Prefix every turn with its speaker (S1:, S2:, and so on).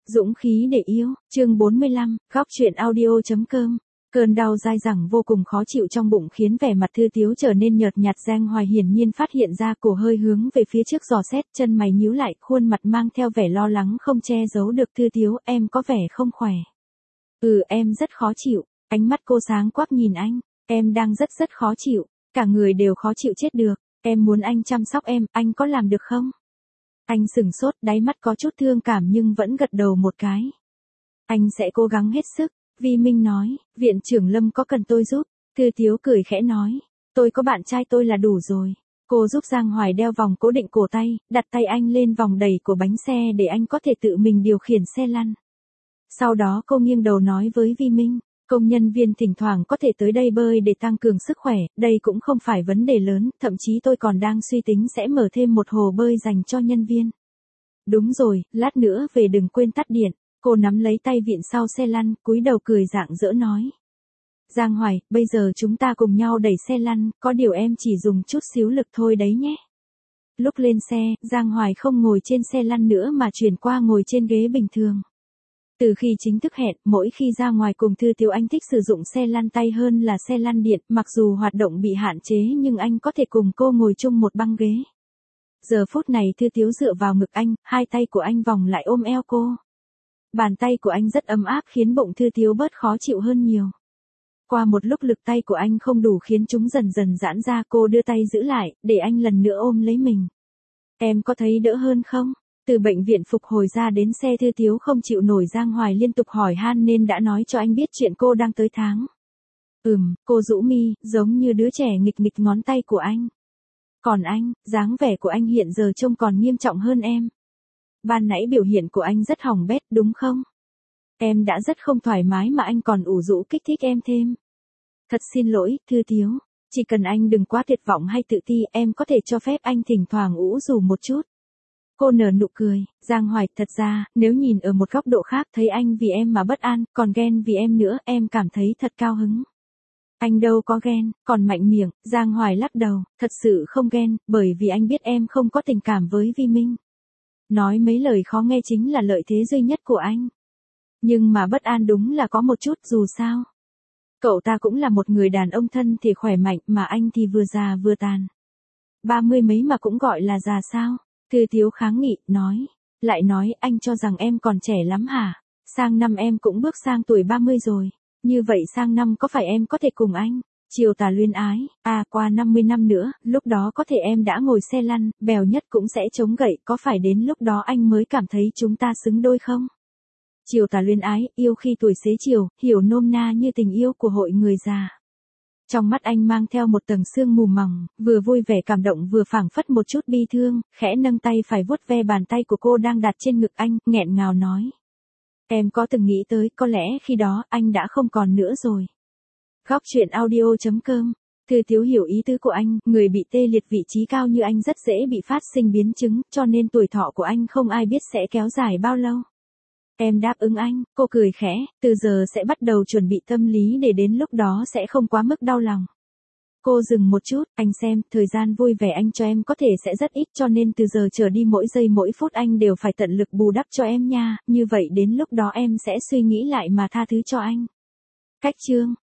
S1: Dũng khí để yêu, chương 45, góc truyện audio.com. Cơn đau dai dẳng vô cùng khó chịu trong bụng khiến vẻ mặt Thư Tiếu trở nên nhợt nhạt. Giang Hoài hiển nhiên phát hiện ra, cổ hơi hướng về phía trước dò xét, chân mày nhíu lại, khuôn mặt mang theo vẻ lo lắng không che giấu được. Thư Tiếu, em có vẻ không khỏe. Em rất khó chịu. Ánh mắt cô sáng quắc nhìn anh. Em đang rất khó chịu. Cả người đều khó chịu chết được. Em muốn anh chăm sóc em, anh có làm được không? Anh sửng sốt, đáy mắt có chút thương cảm nhưng vẫn gật đầu một cái. Anh sẽ cố gắng hết sức. Vi Minh nói, viện trưởng Lâm có cần tôi giúp? Thư Tiếu cười khẽ nói, tôi có bạn trai tôi là đủ rồi. Cô giúp Giang Hoài đeo vòng cố định cổ tay, đặt tay anh lên vòng đẩy của bánh xe để anh có thể tự mình điều khiển xe lăn. Sau đó cô nghiêng đầu nói với Vi Minh, công nhân viên thỉnh thoảng có thể tới đây bơi để tăng cường sức khỏe, đây cũng không phải vấn đề lớn, thậm chí tôi còn đang suy tính sẽ mở thêm một hồ bơi dành cho nhân viên. Đúng rồi, lát nữa về đừng quên tắt điện. Cô nắm lấy tay vịn sau xe lăn, cúi đầu cười rạng rỡ nói. Giang Hoài, bây giờ chúng ta cùng nhau đẩy xe lăn, có điều em chỉ dùng chút xíu lực thôi đấy nhé. Lúc lên xe, Giang Hoài không ngồi trên xe lăn nữa mà chuyển qua ngồi trên ghế bình thường. Từ khi chính thức hẹn, mỗi khi ra ngoài cùng Thư Tiếu anh thích sử dụng xe lăn tay hơn là xe lăn điện, mặc dù hoạt động bị hạn chế nhưng anh có thể cùng cô ngồi chung một băng ghế. Giờ phút này Thư Tiếu dựa vào ngực anh, hai tay của anh vòng lại ôm eo cô. Bàn tay của anh rất ấm áp khiến bụng Thư Tiếu bớt khó chịu hơn nhiều. Qua một lúc lực tay của anh không đủ khiến chúng dần dần giãn ra, cô đưa tay giữ lại, để anh lần nữa ôm lấy mình. Em có thấy đỡ hơn không? Từ bệnh viện phục hồi ra đến xe Thư Tiếu không chịu nổi, Giang Hoài liên tục hỏi han nên đã nói cho anh biết chuyện cô đang tới tháng. Cô rũ mi, giống như đứa trẻ nghịch nghịch ngón tay của anh. Còn anh, dáng vẻ của anh hiện giờ trông còn nghiêm trọng hơn em. Ban nãy biểu hiện của anh rất hỏng bét, đúng không? Em đã rất không thoải mái mà anh còn ủ rũ kích thích em thêm. Thật xin lỗi, Thư Tiếu. Chỉ cần anh đừng quá tuyệt vọng hay tự ti, em có thể cho phép anh thỉnh thoảng ủ rũ một chút. Cô nở nụ cười, Giang Hoài, thật ra, nếu nhìn ở một góc độ khác thấy anh vì em mà bất an, còn ghen vì em nữa, em cảm thấy thật cao hứng. Anh đâu có ghen, còn mạnh miệng, Giang Hoài lắc đầu, thật sự không ghen, bởi vì anh biết em không có tình cảm với Vi Minh. Nói mấy lời khó nghe chính là lợi thế duy nhất của anh. Nhưng mà bất an đúng là có một chút, dù sao. Cậu ta cũng là một người đàn ông thân thì khỏe mạnh, mà anh thì vừa già vừa tàn. 30 mấy mà cũng gọi là già sao? Thư Tiếu kháng nghị, nói. Lại nói, anh cho rằng em còn trẻ lắm hả? Sang năm em cũng bước sang tuổi 30 rồi. Như vậy sang năm có phải em có thể cùng anh? Chiều tà luyến ái, qua 50 năm nữa, lúc đó có thể em đã ngồi xe lăn, bèo nhất cũng sẽ chống gậy, có phải đến lúc đó anh mới cảm thấy chúng ta xứng đôi không? Chiều tà luyến ái, yêu khi tuổi xế chiều, hiểu nôm na như tình yêu của hội người già. Trong mắt anh mang theo một tầng sương mù mỏng, vừa vui vẻ cảm động vừa phảng phất một chút bi thương, khẽ nâng tay phải vuốt ve bàn tay của cô đang đặt trên ngực anh, nghẹn ngào nói. Em có từng nghĩ tới, có lẽ khi đó, anh đã không còn nữa rồi. Góc truyện audio.com. Thư Tiếu hiểu ý tứ của anh, người bị tê liệt vị trí cao như anh rất dễ bị phát sinh biến chứng, cho nên tuổi thọ của anh không ai biết sẽ kéo dài bao lâu. Em đáp ứng anh, cô cười khẽ, từ giờ sẽ bắt đầu chuẩn bị tâm lý để đến lúc đó sẽ không quá mức đau lòng. Cô dừng một chút, anh xem, thời gian vui vẻ anh cho em có thể sẽ rất ít, cho nên từ giờ trở đi mỗi giây mỗi phút anh đều phải tận lực bù đắp cho em nha, như vậy đến lúc đó em sẽ suy nghĩ lại mà tha thứ cho anh. Cách chương.